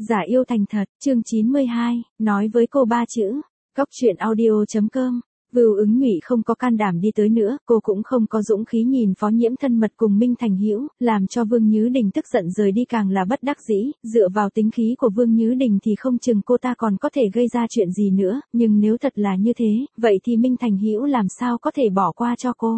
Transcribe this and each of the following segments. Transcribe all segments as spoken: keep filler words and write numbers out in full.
Giả yêu thành thật, chương chín mươi hai, nói với cô ba chữ. Góc truyện audio chấm com. Vưu Ứng Nhụy không có can đảm đi tới nữa, cô cũng không có dũng khí nhìn Phó Nhiễm thân mật cùng Minh Thành Hữu, làm cho Vương Nhứ Đình tức giận rời đi càng là bất đắc dĩ, dựa vào tính khí của Vương Nhứ Đình thì không chừng cô ta còn có thể gây ra chuyện gì nữa, nhưng nếu thật là như thế, vậy thì Minh Thành Hữu làm sao có thể bỏ qua cho cô.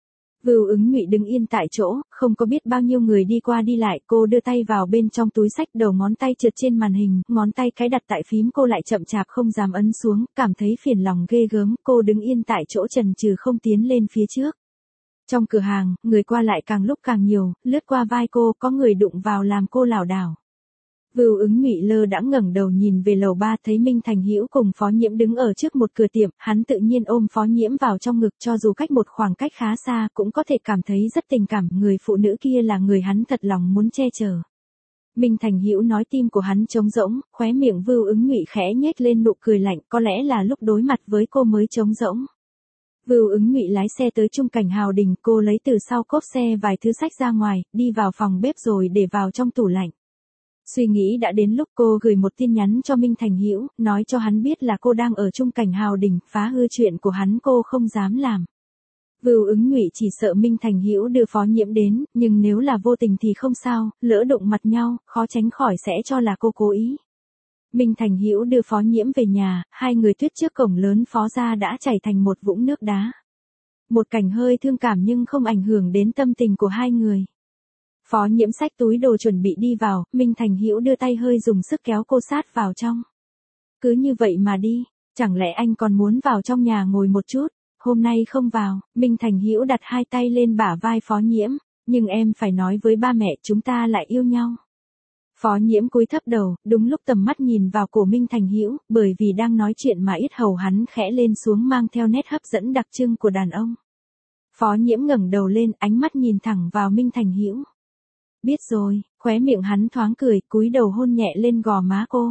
Vưu Ứng Nhụy đứng yên tại chỗ, không có biết bao nhiêu người đi qua đi lại, cô đưa tay vào bên trong túi xách, đầu ngón tay trượt trên màn hình, ngón tay cái đặt tại phím cô lại chậm chạp không dám ấn xuống, cảm thấy phiền lòng ghê gớm, cô đứng yên tại chỗ chần chừ không tiến lên phía trước. Trong cửa hàng, người qua lại càng lúc càng nhiều, lướt qua vai cô, có người đụng vào làm cô lảo đảo. Vưu Ứng Nhụy lơ đãng ngẩng đầu nhìn về lầu ba, thấy Minh Thành Hữu cùng Phó Nhiễm đứng ở trước một cửa tiệm, hắn tự nhiên ôm Phó Nhiễm vào trong ngực, cho dù cách một khoảng cách khá xa cũng có thể cảm thấy rất tình cảm, người phụ nữ kia là người hắn thật lòng muốn che chở. Minh Thành Hữu nói tim của hắn trống rỗng, khóe miệng Vưu Ứng Nhụy khẽ nhếch lên nụ cười lạnh, có lẽ là lúc đối mặt với cô mới trống rỗng. Vưu Ứng Nhụy lái xe tới Trung Cảnh Hào Đình, cô lấy từ sau cốp xe vài thứ sách ra ngoài, đi vào phòng bếp rồi để vào trong tủ lạnh. Suy nghĩ đã đến lúc cô gửi một tin nhắn cho Minh Thành Hữu, nói cho hắn biết là cô đang ở Trung Cảnh Hào Đình, phá hư chuyện của hắn cô không dám làm. Vưu Ứng Nhụy chỉ sợ Minh Thành Hữu đưa Phó Nhiễm đến, nhưng nếu là vô tình thì không sao, lỡ đụng mặt nhau, khó tránh khỏi sẽ cho là cô cố ý. Minh Thành Hữu đưa Phó Nhiễm về nhà, hai người tuyết trước cổng lớn Phó gia đã chảy thành một vũng nước đá. Một cảnh hơi thương cảm nhưng không ảnh hưởng đến tâm tình của hai người. Phó Nhiễm xách túi đồ chuẩn bị đi vào, Minh Thành Hữu đưa tay hơi dùng sức kéo cô sát vào trong. Cứ như vậy mà đi, chẳng lẽ anh còn muốn vào trong nhà ngồi một chút, hôm nay không vào. Minh Thành Hữu đặt hai tay lên bả vai Phó Nhiễm, nhưng em phải nói với ba mẹ chúng ta lại yêu nhau. Phó Nhiễm cúi thấp đầu, đúng lúc tầm mắt nhìn vào cổ Minh Thành Hữu, bởi vì đang nói chuyện mà yết hầu hắn khẽ lên xuống mang theo nét hấp dẫn đặc trưng của đàn ông. Phó Nhiễm ngẩng đầu lên, ánh mắt nhìn thẳng vào Minh Thành Hữu. Biết rồi, khóe miệng hắn thoáng cười, cúi đầu hôn nhẹ lên gò má cô.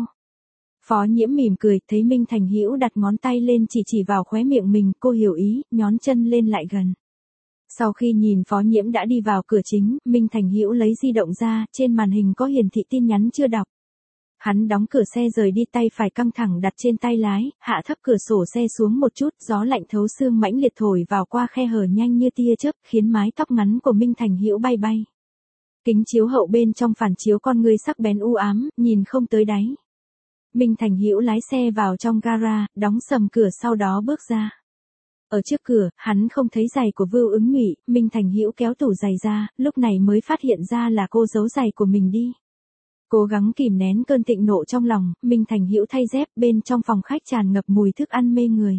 Phó Nhiễm mỉm cười, thấy Minh Thành Hữu đặt ngón tay lên chỉ chỉ vào khóe miệng mình, cô hiểu ý, nhón chân lên lại gần. Sau khi nhìn Phó Nhiễm đã đi vào cửa chính, Minh Thành Hữu lấy di động ra, trên màn hình có hiển thị tin nhắn chưa đọc. Hắn đóng cửa xe rời đi, tay phải căng thẳng đặt trên tay lái, hạ thấp cửa sổ xe xuống một chút, gió lạnh thấu xương mãnh liệt thổi vào qua khe hở nhanh như tia chớp, khiến mái tóc ngắn của Minh Thành Hữu bay bay. Kính chiếu hậu bên trong phản chiếu con ngươi sắc bén u ám, nhìn không tới đáy. Minh Thành Hữu lái xe vào trong gara, đóng sầm cửa sau đó bước ra. Ở trước cửa, hắn không thấy giày của Vưu Ứng Nhụy, Minh Thành Hữu kéo tủ giày ra, lúc này mới phát hiện ra là cô giấu giày của mình đi. Cố gắng kìm nén cơn thịnh nộ trong lòng, Minh Thành Hữu thay dép, bên trong phòng khách tràn ngập mùi thức ăn mê người.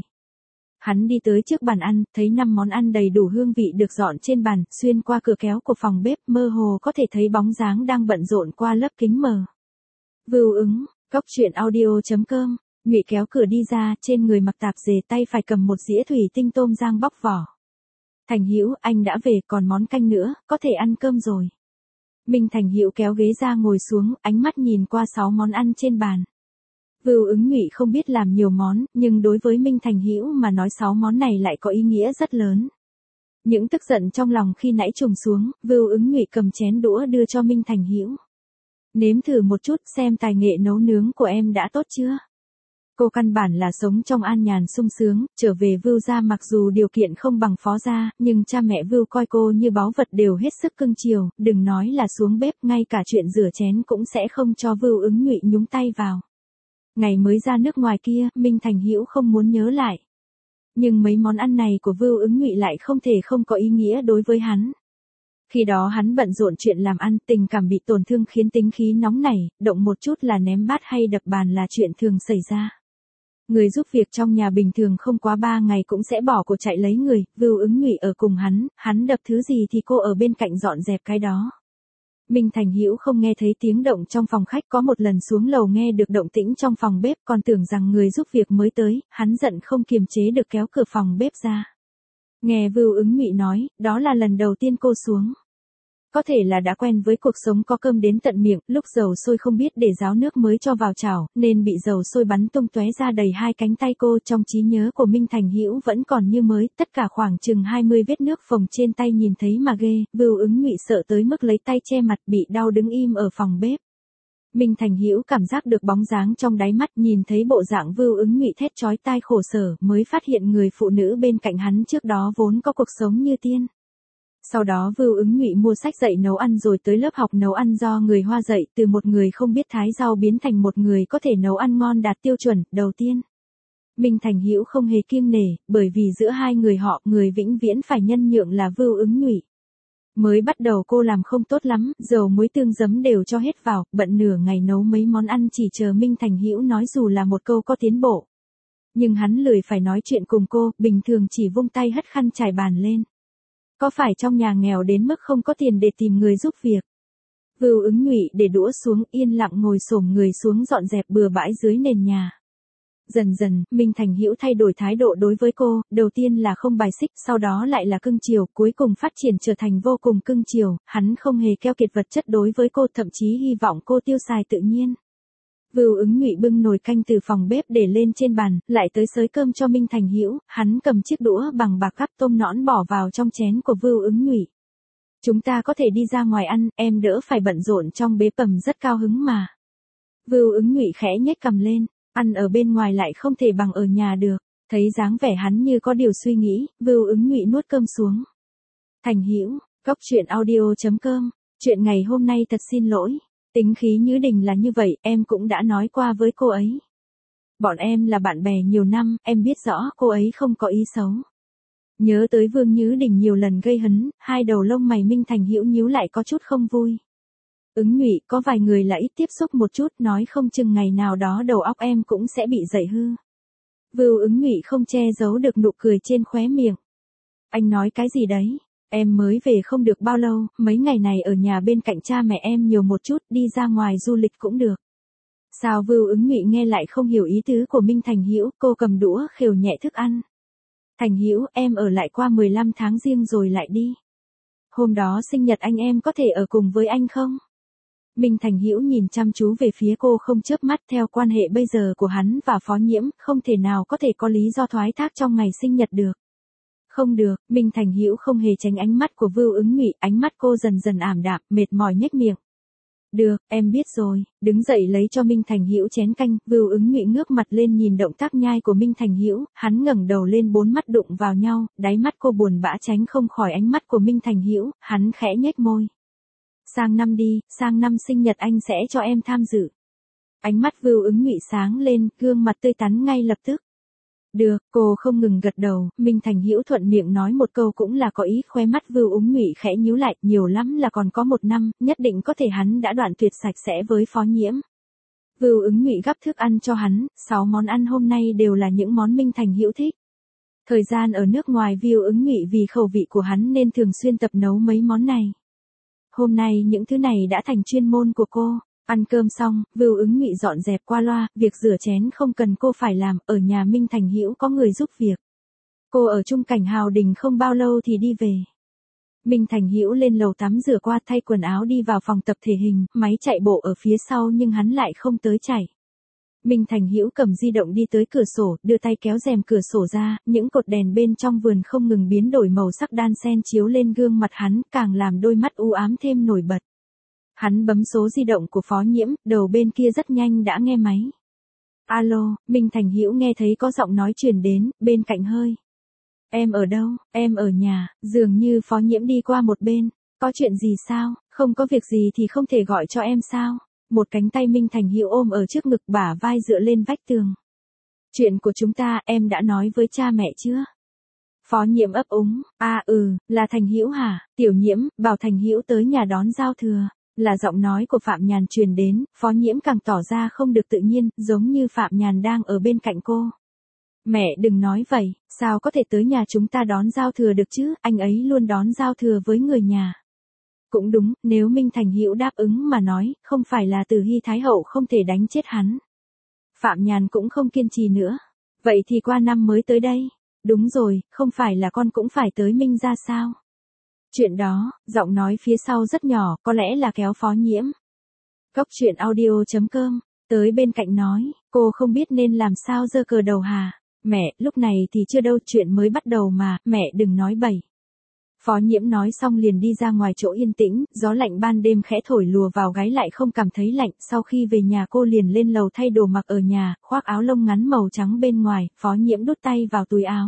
Hắn đi tới trước bàn ăn, thấy năm món ăn đầy đủ hương vị được dọn trên bàn, xuyên qua cửa kéo của phòng bếp, mơ hồ có thể thấy bóng dáng đang bận rộn qua lớp kính mờ. Vưu Ứng, góc truyện audio chấm com. Nhụy kéo cửa đi ra, trên người mặc tạp dề, tay phải cầm một dĩa thủy tinh tôm rang bóc vỏ. Thành Hữu, anh đã về, còn món canh nữa, có thể ăn cơm rồi. Minh Thành Hữu kéo ghế ra ngồi xuống, ánh mắt nhìn qua sáu món ăn trên bàn. Vưu Ứng Nhụy không biết làm nhiều món, nhưng đối với Minh Thành Hữu mà nói sáu món này lại có ý nghĩa rất lớn. Những tức giận trong lòng khi nãy trùng xuống, Vưu Ứng Nhụy cầm chén đũa đưa cho Minh Thành Hữu. Nếm thử một chút xem tài nghệ nấu nướng của em đã tốt chưa. Cô căn bản là sống trong an nhàn sung sướng, trở về Vưu gia mặc dù điều kiện không bằng Phó gia, nhưng cha mẹ Vưu coi cô như báu vật đều hết sức cưng chiều, đừng nói là xuống bếp, ngay cả chuyện rửa chén cũng sẽ không cho Vưu Ứng Nhụy nhúng tay vào. Ngày mới ra nước ngoài kia, Minh Thành Hữu không muốn nhớ lại. Nhưng mấy món ăn này của Vưu Ứng Nhụy lại không thể không có ý nghĩa đối với hắn. Khi đó hắn bận rộn chuyện làm ăn, tình cảm bị tổn thương khiến tính khí nóng nảy, động một chút là ném bát hay đập bàn là chuyện thường xảy ra. Người giúp việc trong nhà bình thường không quá ba ngày cũng sẽ bỏ cuộc chạy lấy người, Vưu Ứng Nhụy ở cùng hắn, hắn đập thứ gì thì cô ở bên cạnh dọn dẹp cái đó. Minh Thành Hữu không nghe thấy tiếng động trong phòng khách, có một lần xuống lầu nghe được động tĩnh trong phòng bếp, còn tưởng rằng người giúp việc mới tới, hắn giận không kiềm chế được kéo cửa phòng bếp ra. Nghe Vưu Ứng Nhụy nói, đó là lần đầu tiên cô xuống. Có thể là đã quen với cuộc sống có cơm đến tận miệng, lúc dầu sôi không biết để ráo nước mới cho vào chảo, nên bị dầu sôi bắn tung tóe ra đầy hai cánh tay cô. Trong trí nhớ của Minh Thành Hữu vẫn còn như mới, tất cả khoảng chừng hai mươi vết nước phồng trên tay nhìn thấy mà ghê. Vưu Ứng Nhụy sợ tới mức lấy tay che mặt, bị đau đứng im ở phòng bếp. Minh Thành Hữu cảm giác được bóng dáng trong đáy mắt, nhìn thấy bộ dạng Vưu Ứng Ngụy thét chói tai khổ sở, mới phát hiện người phụ nữ bên cạnh hắn trước đó vốn có cuộc sống như tiên. Sau đó Vưu Ứng Ngụy mua sách dạy nấu ăn rồi tới lớp học nấu ăn do người Hoa dạy, từ một người không biết thái rau biến thành một người có thể nấu ăn ngon đạt tiêu chuẩn đầu tiên. Minh Thành Hữu không hề kiêng nể, bởi vì giữa hai người họ, người vĩnh viễn phải nhân nhượng là Vưu Ứng Ngụy. Mới bắt đầu cô làm không tốt lắm, dầu muối tương giấm đều cho hết vào, bận nửa ngày nấu mấy món ăn chỉ chờ Minh Thành Hữu nói dù là một câu có tiến bộ. Nhưng hắn lười phải nói chuyện cùng cô, bình thường chỉ vung tay hất khăn trải bàn lên. Có phải trong nhà nghèo đến mức không có tiền để tìm người giúp việc? Vưu Ứng Ngụy để đũa xuống, yên lặng ngồi xổm người xuống dọn dẹp bừa bãi dưới nền nhà. Dần dần, Minh Thành Hữu thay đổi thái độ đối với cô, đầu tiên là không bài xích, sau đó lại là cưng chiều, cuối cùng phát triển trở thành vô cùng cưng chiều, hắn không hề keo kiệt vật chất đối với cô, thậm chí hy vọng cô tiêu xài tự nhiên. Vưu Ứng Ngụy bưng nồi canh từ phòng bếp để lên trên bàn, lại tới xới cơm cho Minh Thành Hữu, hắn cầm chiếc đũa bằng bạc gắp tôm nõn bỏ vào trong chén của Vưu Ứng Ngụy. Chúng ta có thể đi ra ngoài ăn, em đỡ phải bận rộn trong bếp bẩm rất cao hứng mà. Vưu Ứng Ngụy khẽ nhếch cằm lên. Ăn ở bên ngoài lại không thể bằng ở nhà được, thấy dáng vẻ hắn như có điều suy nghĩ, Vưu Ứng Ngụy nuốt cơm xuống. Thành Hữu, Góc Chuyện Audio chấm com, chuyện ngày hôm nay thật xin lỗi, tính khí Nhữ Đình là như vậy, em cũng đã nói qua với cô ấy. Bọn em là bạn bè nhiều năm, em biết rõ cô ấy không có ý xấu. Nhớ tới Vương Nhữ Đình nhiều lần gây hấn, hai đầu lông mày Minh Thành Hữu nhíu lại có chút không vui. Ứng Ngụy, có vài người là ít tiếp xúc một chút, nói không chừng ngày nào đó đầu óc em cũng sẽ bị dậy hư. Vưu Ứng Ngụy không che giấu được nụ cười trên khóe miệng. Anh nói cái gì đấy? Em mới về không được bao lâu, mấy ngày này ở nhà bên cạnh cha mẹ em nhiều một chút, đi ra ngoài du lịch cũng được. Sao? Vưu Ứng Ngụy nghe lại không hiểu ý tứ của Minh Thành Hữu, cô cầm đũa khều nhẹ thức ăn. Thành Hữu, em ở lại qua mười lăm tháng riêng rồi lại đi. Hôm đó sinh nhật anh em có thể ở cùng với anh không? Minh Thành Hữu nhìn chăm chú về phía cô không chớp mắt, theo quan hệ bây giờ của hắn và Phó Nhiễm, không thể nào có thể có lý do thoái thác trong ngày sinh nhật được. Không được, Minh Thành Hữu không hề tránh ánh mắt của Vưu Ứng Ngụy, ánh mắt cô dần dần ảm đạm, mệt mỏi nhếch miệng. Được, em biết rồi, đứng dậy lấy cho Minh Thành Hữu chén canh, Vưu Ứng Ngụy ngước mặt lên nhìn động tác nhai của Minh Thành Hữu, hắn ngẩng đầu lên, bốn mắt đụng vào nhau, đáy mắt cô buồn bã tránh không khỏi ánh mắt của Minh Thành Hữu, hắn khẽ nhếch môi. Sang năm đi, sang năm sinh nhật anh sẽ cho em tham dự. Ánh mắt Vưu Ứng Ngụy sáng lên, gương mặt tươi tắn ngay lập tức. Được, cô không ngừng gật đầu, Minh Thành Hữu thuận miệng nói một câu cũng là có ý, khóe mắt Vưu Ứng Ngụy khẽ nhíu lại, nhiều lắm là còn có một năm, nhất định có thể hắn đã đoạn tuyệt sạch sẽ với Phó Nhiễm. Vưu Ứng Ngụy gắp thức ăn cho hắn, sáu món ăn hôm nay đều là những món Minh Thành Hữu thích. Thời gian ở nước ngoài Vưu Ứng Ngụy vì khẩu vị của hắn nên thường xuyên tập nấu mấy món này. Hôm nay những thứ này đã thành chuyên môn của cô. Ăn cơm xong, Vưu Ứng Ngụy dọn dẹp qua loa, việc rửa chén không cần cô phải làm, ở nhà Minh Thành Hữu có người giúp việc. Cô ở chung cảnh Hào Đình không bao lâu thì đi về. Minh Thành Hữu lên lầu tắm rửa qua, thay quần áo đi vào phòng tập thể hình, máy chạy bộ ở phía sau nhưng hắn lại không tới chạy. Minh Thành Hữu cầm di động đi tới cửa sổ, đưa tay kéo rèm cửa sổ ra, những cột đèn bên trong vườn không ngừng biến đổi màu sắc đan xen chiếu lên gương mặt hắn, càng làm đôi mắt u ám thêm nổi bật. Hắn bấm số di động của Phó Nhiễm, đầu bên kia rất nhanh đã nghe máy. Alo, Minh Thành Hữu nghe thấy có giọng nói truyền đến, bên cạnh hơi. Em ở đâu? Em ở nhà, dường như Phó Nhiễm đi qua một bên. Có chuyện gì sao? Không có việc gì thì không thể gọi cho em sao? Một cánh tay Minh Thành Hữu ôm ở trước ngực, bả vai dựa lên vách tường. Chuyện của chúng ta, em đã nói với cha mẹ chưa? Phó Nhiễm ấp úng, à ừ, là Thành Hữu hả? Tiểu Nhiễm, bảo Thành Hữu tới nhà đón giao thừa. Là giọng nói của Phạm Nhàn truyền đến, Phó Nhiễm càng tỏ ra không được tự nhiên, giống như Phạm Nhàn đang ở bên cạnh cô. Mẹ đừng nói vậy, sao có thể tới nhà chúng ta đón giao thừa được chứ, anh ấy luôn đón giao thừa với người nhà. Cũng đúng, nếu Minh Thành Hữu đáp ứng mà nói, không phải là Từ Hy Thái Hậu không thể đánh chết hắn. Phạm Nhàn cũng không kiên trì nữa. Vậy thì qua năm mới tới đây. Đúng rồi, không phải là con cũng phải tới Minh ra sao? Chuyện đó, giọng nói phía sau rất nhỏ, có lẽ là kéo Phó Nhiễm. Góc Chuyện Audio chấm com, tới bên cạnh nói, cô không biết nên làm sao giơ cờ đầu hà. Mẹ, lúc này thì chưa đâu, chuyện mới bắt đầu mà, mẹ đừng nói bậy. Phó Nhiễm nói xong liền đi ra ngoài chỗ yên tĩnh, gió lạnh ban đêm khẽ thổi lùa vào gáy lại không cảm thấy lạnh, sau khi về nhà cô liền lên lầu thay đồ mặc ở nhà, khoác áo lông ngắn màu trắng bên ngoài, Phó Nhiễm đút tay vào túi áo.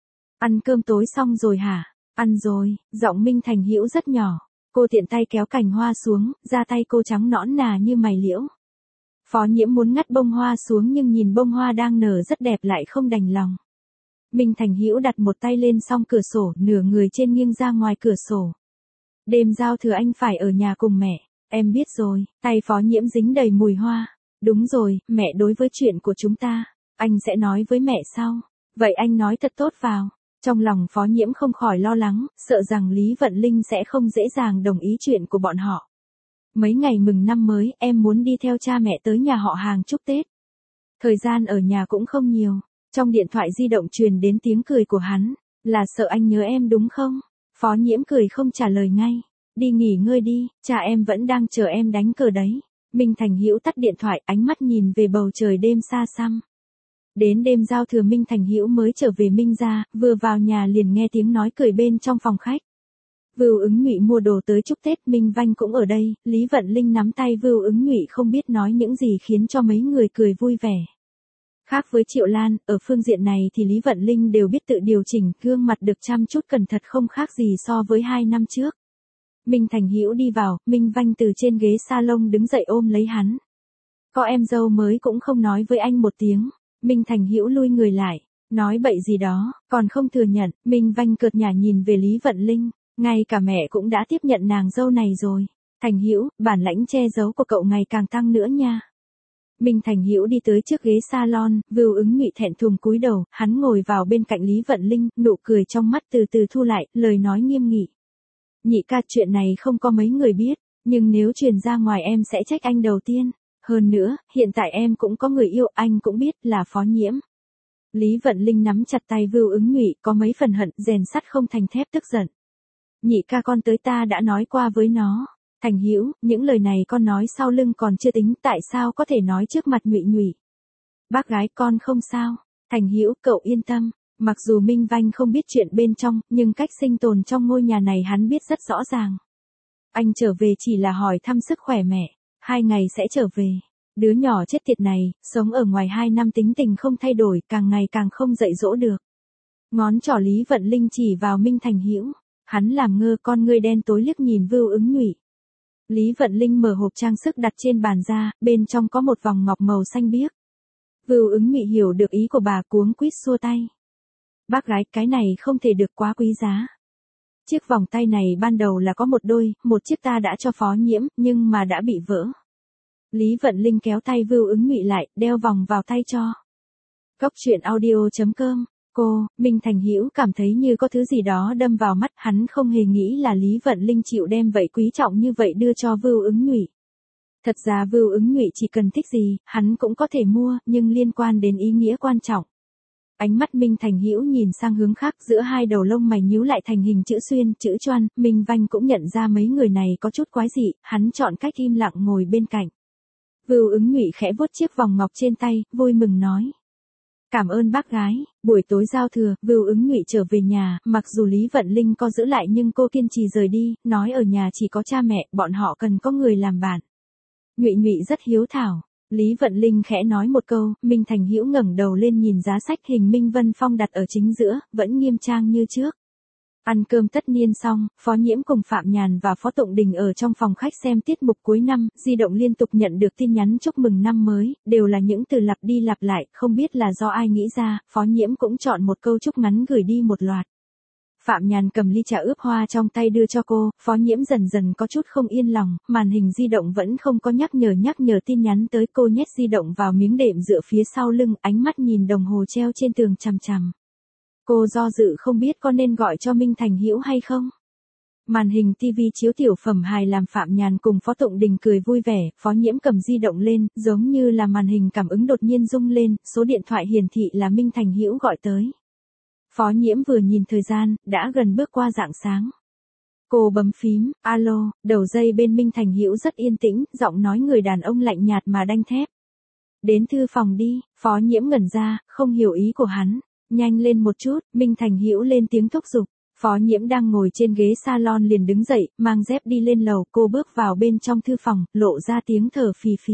Ăn cơm tối xong rồi hả? Ăn rồi, giọng Minh Thành Hữu rất nhỏ. Cô tiện tay kéo cành hoa xuống, da tay cô trắng nõn nà như mày liễu. Phó Nhiễm muốn ngắt bông hoa xuống nhưng nhìn bông hoa đang nở rất đẹp lại không đành lòng. Minh Thành Hữu đặt một tay lên song cửa sổ, nửa người trên nghiêng ra ngoài cửa sổ. Đêm giao thừa anh phải ở nhà cùng mẹ, em biết rồi, tay Phó Nhiễm dính đầy mùi hoa. Đúng rồi, mẹ đối với chuyện của chúng ta, anh sẽ nói với mẹ sau. Vậy anh nói thật tốt vào. Trong lòng Phó Nhiễm không khỏi lo lắng, sợ rằng Lý Vận Linh sẽ không dễ dàng đồng ý chuyện của bọn họ. Mấy ngày mừng năm mới, em muốn đi theo cha mẹ tới nhà họ hàng chúc Tết. Thời gian ở nhà cũng không nhiều. Trong điện thoại di động truyền đến tiếng cười của hắn, là sợ anh nhớ em đúng không? Phó Nhiễm cười không trả lời ngay. Đi nghỉ ngơi đi, cha em vẫn đang chờ em đánh cờ đấy. Minh Thành Hữu tắt điện thoại, ánh mắt nhìn về bầu trời đêm xa xăm. Đến đêm giao thừa Minh Thành Hữu mới trở về Minh gia, vừa vào nhà liền nghe tiếng nói cười bên trong phòng khách. Vưu Ứng Nhụy mua đồ tới chúc Tết, Minh Vanh cũng ở đây, Lý Vận Linh nắm tay Vưu Ứng Nhụy không biết nói những gì khiến cho mấy người cười vui vẻ. Khác với Triệu Lan, ở phương diện này thì Lý Vận Linh đều biết tự điều chỉnh, gương mặt được chăm chút cẩn thận không khác gì so với hai năm trước. Minh Thành Hữu đi vào, Minh Vanh từ trên ghế salon đứng dậy ôm lấy hắn. Có em dâu mới cũng không nói với anh một tiếng. Minh Thành Hữu lui người lại, nói bậy gì đó, còn không thừa nhận. Minh Vanh cợt nhả nhìn về Lý Vận Linh, ngay cả mẹ cũng đã tiếp nhận nàng dâu này rồi. Thành Hữu, bản lãnh che giấu của cậu ngày càng tăng nữa nha. Minh Thành Hữu đi tới trước ghế salon, Vưu Ứng Nhụy thẹn thùng cúi đầu, hắn ngồi vào bên cạnh Lý Vận Linh, nụ cười trong mắt từ từ thu lại, lời nói nghiêm nghị. Nhị ca, chuyện này không có mấy người biết, nhưng nếu truyền ra ngoài em sẽ trách anh đầu tiên. Hơn nữa, hiện tại em cũng có người yêu, anh cũng biết, là Phó Nhiễm. Lý Vận Linh nắm chặt tay Vưu Ứng Nhụy, có mấy phần hận, rèn sắt không thành thép tức giận. Nhị ca, con tới ta đã nói qua với nó. Thành Hữu, những lời này con nói sau lưng còn chưa tính, tại sao có thể nói trước mặt Nhụy Nhụy? Bác gái, con không sao. Thành Hữu, cậu yên tâm. Mặc dù Minh Vanh không biết chuyện bên trong, nhưng cách sinh tồn trong ngôi nhà này hắn biết rất rõ ràng. Anh trở về chỉ là hỏi thăm sức khỏe mẹ. Hai ngày sẽ trở về. Đứa nhỏ chết tiệt này, sống ở ngoài hai năm tính tình không thay đổi, càng ngày càng không dạy dỗ được. Ngón trỏ Lý Vận Linh chỉ vào Minh Thành Hữu. Hắn làm ngơ, con ngươi đen tối liếc nhìn Vưu Ứng Nhụy. Lý Vận Linh mở hộp trang sức đặt trên bàn ra, bên trong có một vòng ngọc màu xanh biếc. Vưu Ứng Nhụy hiểu được ý của bà, cuống quýt xua tay. Bác gái, cái này không thể được quá quý giá. Chiếc vòng tay này ban đầu là có một đôi, một chiếc ta đã cho Phó Nhiễm, nhưng mà đã bị vỡ. Lý Vận Linh kéo tay Vưu Ứng Nhụy lại, đeo vòng vào tay cho. Cốc truyện audio chấm com, cô, Minh Thành Hữu cảm thấy như có thứ gì đó đâm vào mắt, hắn không hề nghĩ là Lý Vận Linh chịu đem vậy quý trọng như vậy đưa cho Vưu Ứng Nhụy. Thật ra Vưu Ứng Nhụy chỉ cần thích gì, hắn cũng có thể mua, nhưng liên quan đến ý nghĩa quan trọng. Ánh mắt Minh Thành Hữu nhìn sang hướng khác, giữa hai đầu lông mày nhíu lại thành hình chữ xuyên, chữ choan, Minh Vanh cũng nhận ra mấy người này có chút quái dị, hắn chọn cách im lặng ngồi bên cạnh. Vưu Ứng Nhụy khẽ vuốt chiếc vòng ngọc trên tay, vui mừng nói. Cảm ơn bác gái. Buổi tối giao thừa, Vưu Ứng Nhụy trở về nhà, mặc dù Lý Vận Linh có giữ lại nhưng cô kiên trì rời đi, nói ở nhà chỉ có cha mẹ, bọn họ cần có người làm bạn. Nhụy Nhụy rất hiếu thảo. Lý Vận Linh khẽ nói một câu, Minh Thành Hữu ngẩng đầu lên nhìn giá sách hình Minh Vân Phong đặt ở chính giữa, vẫn nghiêm trang như trước. Ăn cơm tất niên xong, Phó Nhiễm cùng Phạm Nhàn và Phó Tụng Đình ở trong phòng khách xem tiết mục cuối năm, di động liên tục nhận được tin nhắn chúc mừng năm mới, đều là những từ lặp đi lặp lại, không biết là do ai nghĩ ra, Phó Nhiễm cũng chọn một câu chúc ngắn gửi đi một loạt. Phạm Nhàn cầm ly trà ướp hoa trong tay đưa cho cô, Phó Nhiễm dần dần có chút không yên lòng, màn hình di động vẫn không có nhắc nhở nhắc nhở tin nhắn tới, cô nhét di động vào miếng đệm dựa phía sau lưng, ánh mắt nhìn đồng hồ treo trên tường chằm chằm. Cô do dự không biết có nên gọi cho Minh Thành Hữu hay không. Màn hình tivi chiếu tiểu phẩm hài làm Phạm Nhàn cùng Phó Tụng Đình cười vui vẻ, Phó Nhiễm cầm di động lên, giống như là màn hình cảm ứng đột nhiên rung lên, số điện thoại hiển thị là Minh Thành Hữu gọi tới. Phó Nhiễm vừa nhìn thời gian, đã gần bước qua rạng sáng. Cô bấm phím, alo, đầu dây bên Minh Thành Hữu rất yên tĩnh, giọng nói người đàn ông lạnh nhạt mà đanh thép. Đến thư phòng đi. Phó Nhiễm ngẩn ra, không hiểu ý của hắn. Nhanh lên một chút, Minh Thành Hữu lên tiếng thúc giục. Phó Nhiễm đang ngồi trên ghế salon liền đứng dậy, mang dép đi lên lầu, cô bước vào bên trong thư phòng, lộ ra tiếng thở phì phì.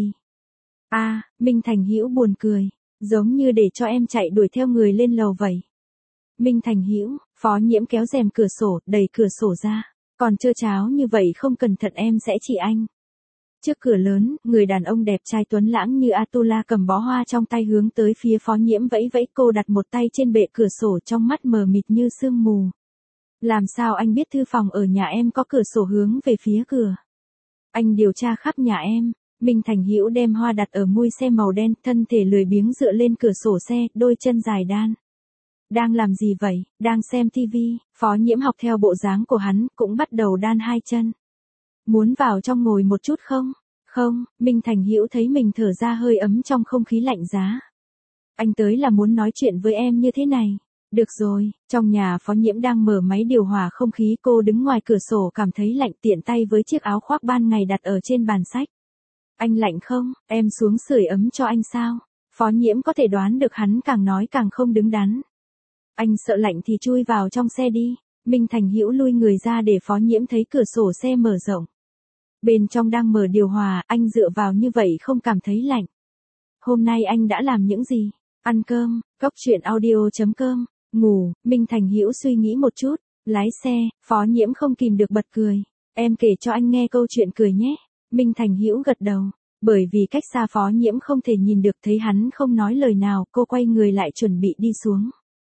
A, à, Minh Thành Hữu buồn cười, giống như để cho em chạy đuổi theo người lên lầu vậy. Minh Thành Hữu, Phó Nhiễm kéo rèm cửa sổ, đẩy cửa sổ ra, còn trơ cháo như vậy không cẩn thận em sẽ chỉ anh. Trước cửa lớn, người đàn ông đẹp trai tuấn lãng như Atula cầm bó hoa trong tay hướng tới phía Phó Nhiễm vẫy vẫy, cô đặt một tay trên bệ cửa sổ trong mắt mờ mịt như sương mù. Làm sao anh biết thư phòng ở nhà em có cửa sổ hướng về phía cửa? Anh điều tra khắp nhà em. Minh Thành Hữu đem hoa đặt ở mui xe màu đen, thân thể lười biếng dựa lên cửa sổ xe, đôi chân dài đan. Đang làm gì vậy? Đang xem tivi. Phó Nhiễm học theo bộ dáng của hắn, cũng bắt đầu đan hai chân. Muốn vào trong ngồi một chút không? Không, Minh Thành Hữu thấy mình thở ra hơi ấm trong không khí lạnh giá. Anh tới là muốn nói chuyện với em như thế này. Được rồi, trong nhà Phó Nhiễm đang mở máy điều hòa không khí, cô đứng ngoài cửa sổ cảm thấy lạnh, tiện tay với chiếc áo khoác ban ngày đặt ở trên bàn sách. Anh lạnh không? Em xuống sưởi ấm cho anh sao? Phó Nhiễm có thể đoán được hắn càng nói càng không đứng đắn. Anh sợ lạnh thì chui vào trong xe đi. Minh Thành Hữu lui người ra để Phó Nhiễm thấy cửa sổ xe mở rộng. Bên trong đang mở điều hòa, anh dựa vào như vậy không cảm thấy lạnh. Hôm nay anh đã làm những gì? Ăn cơm, cốc truyện audio chấm com, ngủ. Minh Thành Hữu suy nghĩ một chút, lái xe. Phó Nhiễm không kìm được bật cười. Em kể cho anh nghe câu chuyện cười nhé. Minh Thành Hữu gật đầu. Bởi vì cách xa Phó Nhiễm không thể nhìn được, thấy hắn không nói lời nào, cô quay người lại chuẩn bị đi xuống.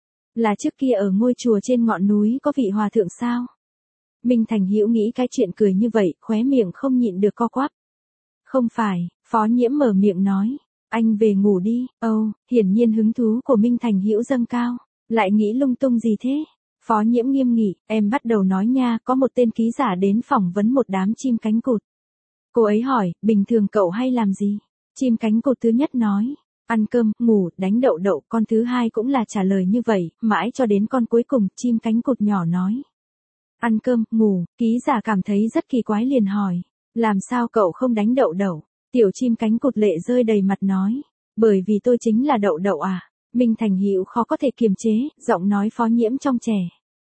Là trước kia ở ngôi chùa trên ngọn núi có vị hòa thượng sao? Minh Thành Hữu nghĩ cái chuyện cười như vậy, khóe miệng không nhịn được co quắp. Không phải, Phó Nhiễm mở miệng nói. Anh về ngủ đi. Âu, oh, hiển nhiên hứng thú của Minh Thành Hữu dâng cao. Lại nghĩ lung tung gì thế? Phó Nhiễm nghiêm nghị, em bắt đầu nói nha, có một tên ký giả đến phỏng vấn một đám chim cánh cụt. Cô ấy hỏi, bình thường cậu hay làm gì? Chim cánh cụt thứ nhất nói, ăn cơm, ngủ, đánh đậu đậu, con thứ hai cũng là trả lời như vậy, mãi cho đến con cuối cùng, chim cánh cụt nhỏ nói. Ăn cơm, ngủ, ký giả cảm thấy rất kỳ quái liền hỏi, làm sao cậu không đánh đậu đậu? Tiểu chim cánh cụt lệ rơi đầy mặt nói, bởi vì tôi chính là đậu đậu à. Minh Thành Hữu khó có thể kiềm chế, giọng nói Phó Nhiễm trong trẻ.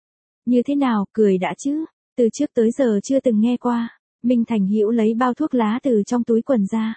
Như thế nào, cười đã chứ, từ trước tới giờ chưa từng nghe qua. Minh Thành Hữu lấy bao thuốc lá từ trong túi quần ra.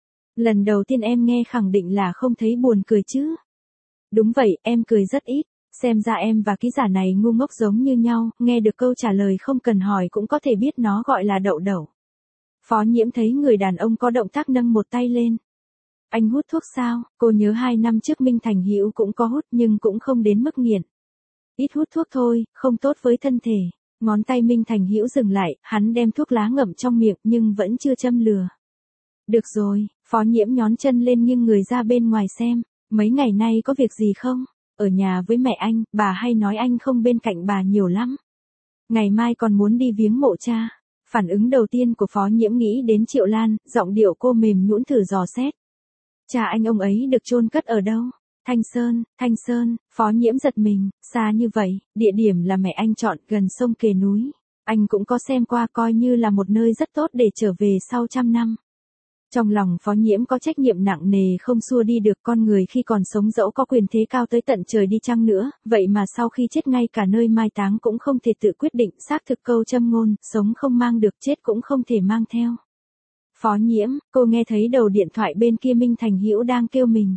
Lần đầu tiên em nghe khẳng định là không thấy buồn cười chứ. Đúng vậy, em cười rất ít, xem ra em và ký giả này ngu ngốc giống như nhau, nghe được câu trả lời không cần hỏi cũng có thể biết nó gọi là đậu đậu. Phó Nhiễm thấy người đàn ông có động tác nâng một tay lên. Anh hút thuốc sao? Cô nhớ hai năm trước Minh Thành Hữu cũng có hút nhưng cũng không đến mức nghiện. Ít hút thuốc thôi, không tốt với thân thể. Ngón tay Minh Thành Hữu dừng lại, hắn đem thuốc lá ngậm trong miệng nhưng vẫn chưa châm lửa. Được rồi, Phó Nhiễm nhón chân lên nghiêng người ra bên ngoài xem, mấy ngày nay có việc gì không? Ở nhà với mẹ anh, bà hay nói anh không bên cạnh bà nhiều lắm. Ngày mai còn muốn đi viếng mộ cha. Phản ứng đầu tiên của Phó Nhiễm nghĩ đến Triệu Lan, giọng điệu cô mềm nhũn thử dò xét. Cha anh ông ấy được chôn cất ở đâu? Thanh Sơn, Thanh Sơn, Phó Nhiễm giật mình, xa như vậy, địa điểm là mẹ anh chọn gần sông kề núi. Anh cũng có xem qua, coi như là một nơi rất tốt để trở về sau trăm năm. Trong lòng Phó Nhiễm có trách nhiệm nặng nề không xua đi được, con người khi còn sống dẫu có quyền thế cao tới tận trời đi chăng nữa, vậy mà sau khi chết ngay cả nơi mai táng cũng không thể tự quyết định, xác thực câu châm ngôn, sống không mang được chết cũng không thể mang theo. Phó Nhiễm, cô nghe thấy đầu điện thoại bên kia Minh Thành Hữu đang kêu mình.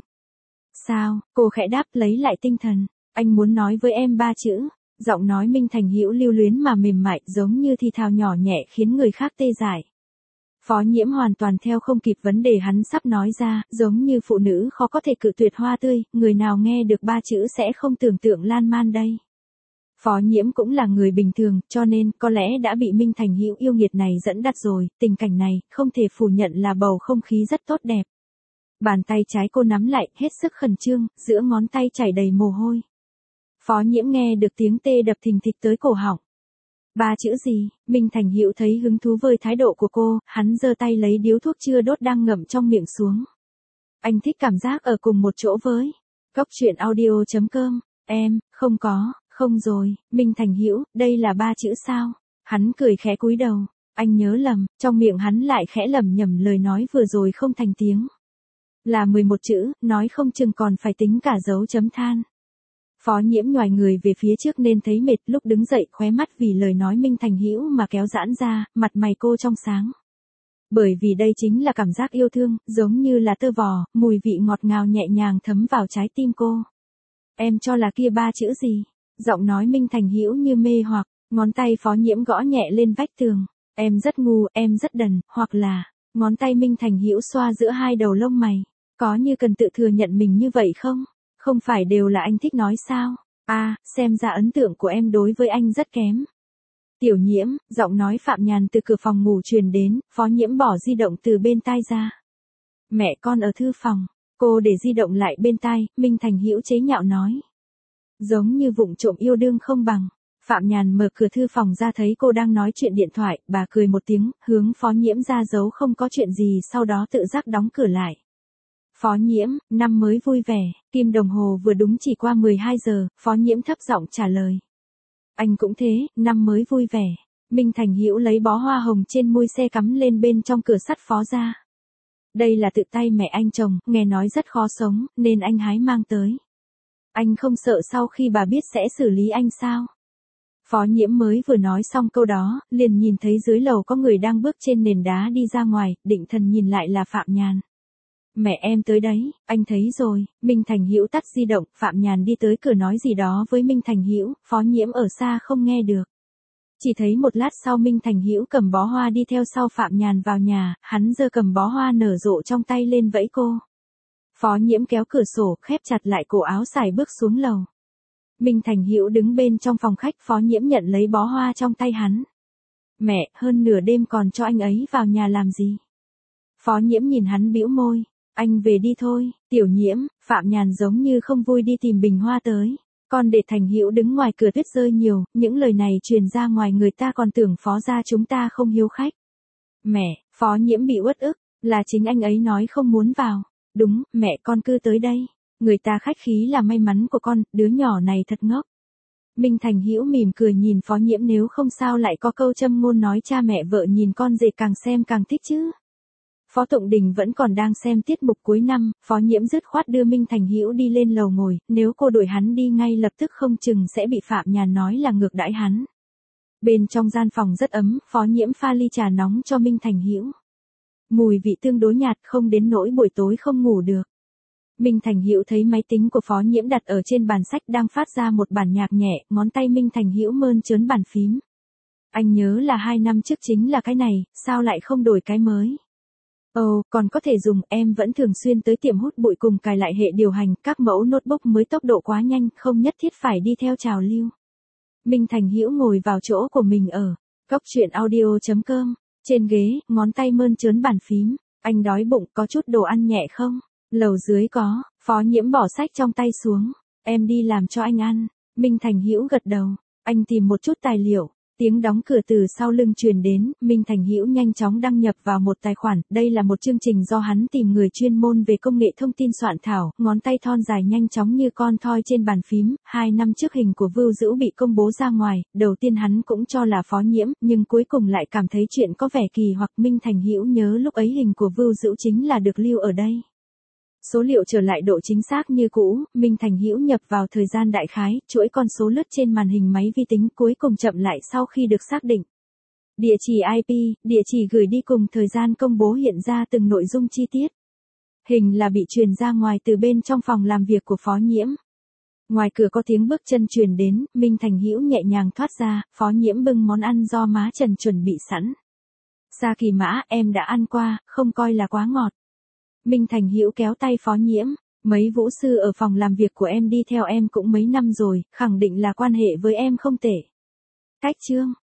Sao? Cô khẽ đáp lấy lại tinh thần. Anh muốn nói với em ba chữ. Giọng nói Minh Thành Hữu lưu luyến mà mềm mại giống như thì thào nhỏ nhẹ khiến người khác tê dại. Phó Nhiễm hoàn toàn theo không kịp vấn đề hắn sắp nói ra, giống như phụ nữ khó có thể cự tuyệt hoa tươi, người nào nghe được ba chữ sẽ không tưởng tượng lan man đây. Phó Nhiễm cũng là người bình thường, cho nên có lẽ đã bị Minh Thành Hữu yêu nghiệt này dẫn dắt rồi, tình cảnh này không thể phủ nhận là bầu không khí rất tốt đẹp. Bàn tay trái cô nắm lại, hết sức khẩn trương, giữa ngón tay chảy đầy mồ hôi. Phó Nhiễm nghe được tiếng tê đập thình thịch tới cổ họng. Ba chữ gì? Minh Thành Hữu thấy hứng thú với thái độ của cô, hắn giơ tay lấy điếu thuốc chưa đốt đang ngậm trong miệng xuống. Anh thích cảm giác ở cùng một chỗ với. Cốc truyện audio chấm com, em, không có, không rồi, Minh Thành Hữu, đây là ba chữ sao? Hắn cười khẽ cúi đầu, anh nhớ lầm, trong miệng hắn lại khẽ lẩm nhẩm lời nói vừa rồi không thành tiếng. Là mười một chữ, nói không chừng còn phải tính cả dấu chấm than. Phó Nhiễm nhoài người về phía trước nên thấy mệt, lúc đứng dậy khóe mắt vì lời nói Minh Thành Hữu mà kéo giãn ra, mặt mày cô trong sáng. Bởi vì đây chính là cảm giác yêu thương, giống như là tơ vò, mùi vị ngọt ngào nhẹ nhàng thấm vào trái tim cô. Em cho là kia ba chữ gì? Giọng nói Minh Thành Hữu như mê hoặc, ngón tay Phó Nhiễm gõ nhẹ lên vách tường. Em rất ngu, em rất đần, hoặc là, ngón tay Minh Thành Hữu xoa giữa hai đầu lông mày. Có như cần tự thừa nhận mình như vậy không? Không phải đều là anh thích nói sao? À, xem ra ấn tượng của em đối với anh rất kém. Tiểu Nhiễm, giọng nói Phạm Nhàn từ cửa phòng ngủ truyền đến, Phó Nhiễm bỏ di động từ bên tai ra. Mẹ con ở thư phòng, cô để di động lại bên tai, Minh Thành Hữu chế nhạo nói. Giống như vụng trộm yêu đương không bằng. Phạm Nhàn mở cửa thư phòng ra thấy cô đang nói chuyện điện thoại, bà cười một tiếng, hướng Phó Nhiễm ra dấu không có chuyện gì, sau đó tự giác đóng cửa lại. Phó Nhiễm, năm mới vui vẻ, kim đồng hồ vừa đúng chỉ qua mười hai giờ, Phó Nhiễm thấp giọng trả lời. Anh cũng thế, năm mới vui vẻ. Minh Thành Hữu lấy bó hoa hồng trên mui xe cắm lên bên trong cửa sắt Phó ra. Đây là tự tay mẹ anh trồng, nghe nói rất khó sống, nên anh hái mang tới. Anh không sợ sau khi bà biết sẽ xử lý anh sao? Phó Nhiễm mới vừa nói xong câu đó, liền nhìn thấy dưới lầu có người đang bước trên nền đá đi ra ngoài, định thần nhìn lại là Phạm Nhàn. Mẹ em tới đấy, anh thấy rồi. Minh Thành Hữu tắt di động, Phạm Nhàn đi tới cửa nói gì đó với Minh Thành Hữu, Phó Nhiễm ở xa không nghe được. Chỉ thấy một lát sau Minh Thành Hữu cầm bó hoa đi theo sau Phạm Nhàn vào nhà, hắn giơ cầm bó hoa nở rộ trong tay lên vẫy cô. Phó Nhiễm kéo cửa sổ, khép chặt lại cổ áo xài bước xuống lầu. Minh Thành Hữu đứng bên trong phòng khách, Phó Nhiễm nhận lấy bó hoa trong tay hắn. Mẹ, hơn nửa đêm còn cho anh ấy vào nhà làm gì? Phó Nhiễm nhìn hắn bĩu môi. Anh về đi thôi. Tiểu Nhiễm, Phạm Nhàn giống như không vui đi tìm bình hoa tới. Còn để Thành Hữu đứng ngoài cửa tuyết rơi nhiều, những lời này truyền ra ngoài người ta còn tưởng Phó gia chúng ta không hiếu khách. Mẹ, Phó Nhiễm bị uất ức, là chính anh ấy nói không muốn vào. Đúng, mẹ con cứ tới đây. Người ta khách khí là may mắn của con, đứa nhỏ này thật ngốc. Minh Thành Hữu mỉm cười nhìn Phó Nhiễm, nếu không sao lại có câu châm ngôn nói cha mẹ vợ nhìn con rể càng xem càng thích chứ. Phó Tụng Đình vẫn còn đang xem tiết mục cuối năm, Phó Nhiễm dứt khoát đưa Minh Thành Hữu đi lên lầu ngồi, nếu cô đuổi hắn đi ngay lập tức không chừng sẽ bị Phạm Nhàn nói là ngược đãi hắn. Bên trong gian phòng rất ấm, Phó Nhiễm pha ly trà nóng cho Minh Thành Hữu. Mùi vị tương đối nhạt, không đến nỗi buổi tối không ngủ được. Minh Thành Hữu thấy máy tính của Phó Nhiễm đặt ở trên bàn sách đang phát ra một bản nhạc nhẹ, ngón tay Minh Thành Hữu mơn trớn bàn phím. Anh nhớ là hai năm trước chính là cái này, sao lại không đổi cái mới? Ồ, oh, còn có thể dùng, em vẫn thường xuyên tới tiệm hút bụi cùng cài lại hệ điều hành, các mẫu notebook mới tốc độ quá nhanh, không nhất thiết phải đi theo trào lưu. Minh Thành Hữu ngồi vào chỗ của mình ở góc truyện audio chấm com, trên ghế, ngón tay mơn trớn bàn phím. Anh đói bụng, có chút đồ ăn nhẹ không? Lầu dưới có. Phó Nhiễm bỏ sách trong tay xuống. Em đi làm cho anh ăn. Minh Thành Hữu gật đầu. Anh tìm một chút tài liệu. Tiếng đóng cửa từ sau lưng truyền đến, Minh Thành Hữu nhanh chóng đăng nhập vào một tài khoản, đây là một chương trình do hắn tìm người chuyên môn về công nghệ thông tin soạn thảo, ngón tay thon dài nhanh chóng như con thoi trên bàn phím, hai năm trước hình của Vưu Dữu bị công bố ra ngoài, đầu tiên hắn cũng cho là Phó Nhiễm, nhưng cuối cùng lại cảm thấy chuyện có vẻ kỳ hoặc. Minh Thành Hữu nhớ lúc ấy hình của Vưu Dữu chính là được lưu ở đây. Số liệu trở lại độ chính xác như cũ, Minh Thành Hữu nhập vào thời gian đại khái, chuỗi con số lướt trên màn hình máy vi tính cuối cùng chậm lại sau khi được xác định. Địa chỉ i pê, địa chỉ gửi đi cùng thời gian công bố hiện ra từng nội dung chi tiết. Hình là bị truyền ra ngoài từ bên trong phòng làm việc của Phó Nhiễm. Ngoài cửa có tiếng bước chân truyền đến, Minh Thành Hữu nhẹ nhàng thoát ra, Phó Nhiễm bưng món ăn do má Trần chuẩn bị sẵn. Sa Kỳ Mã, em đã ăn qua, không coi là quá ngọt. Minh Thành Hữu kéo tay Phó Nhiễm, mấy vũ sư ở phòng làm việc của em đi theo em cũng mấy năm rồi, khẳng định là quan hệ với em không tệ. Cách chương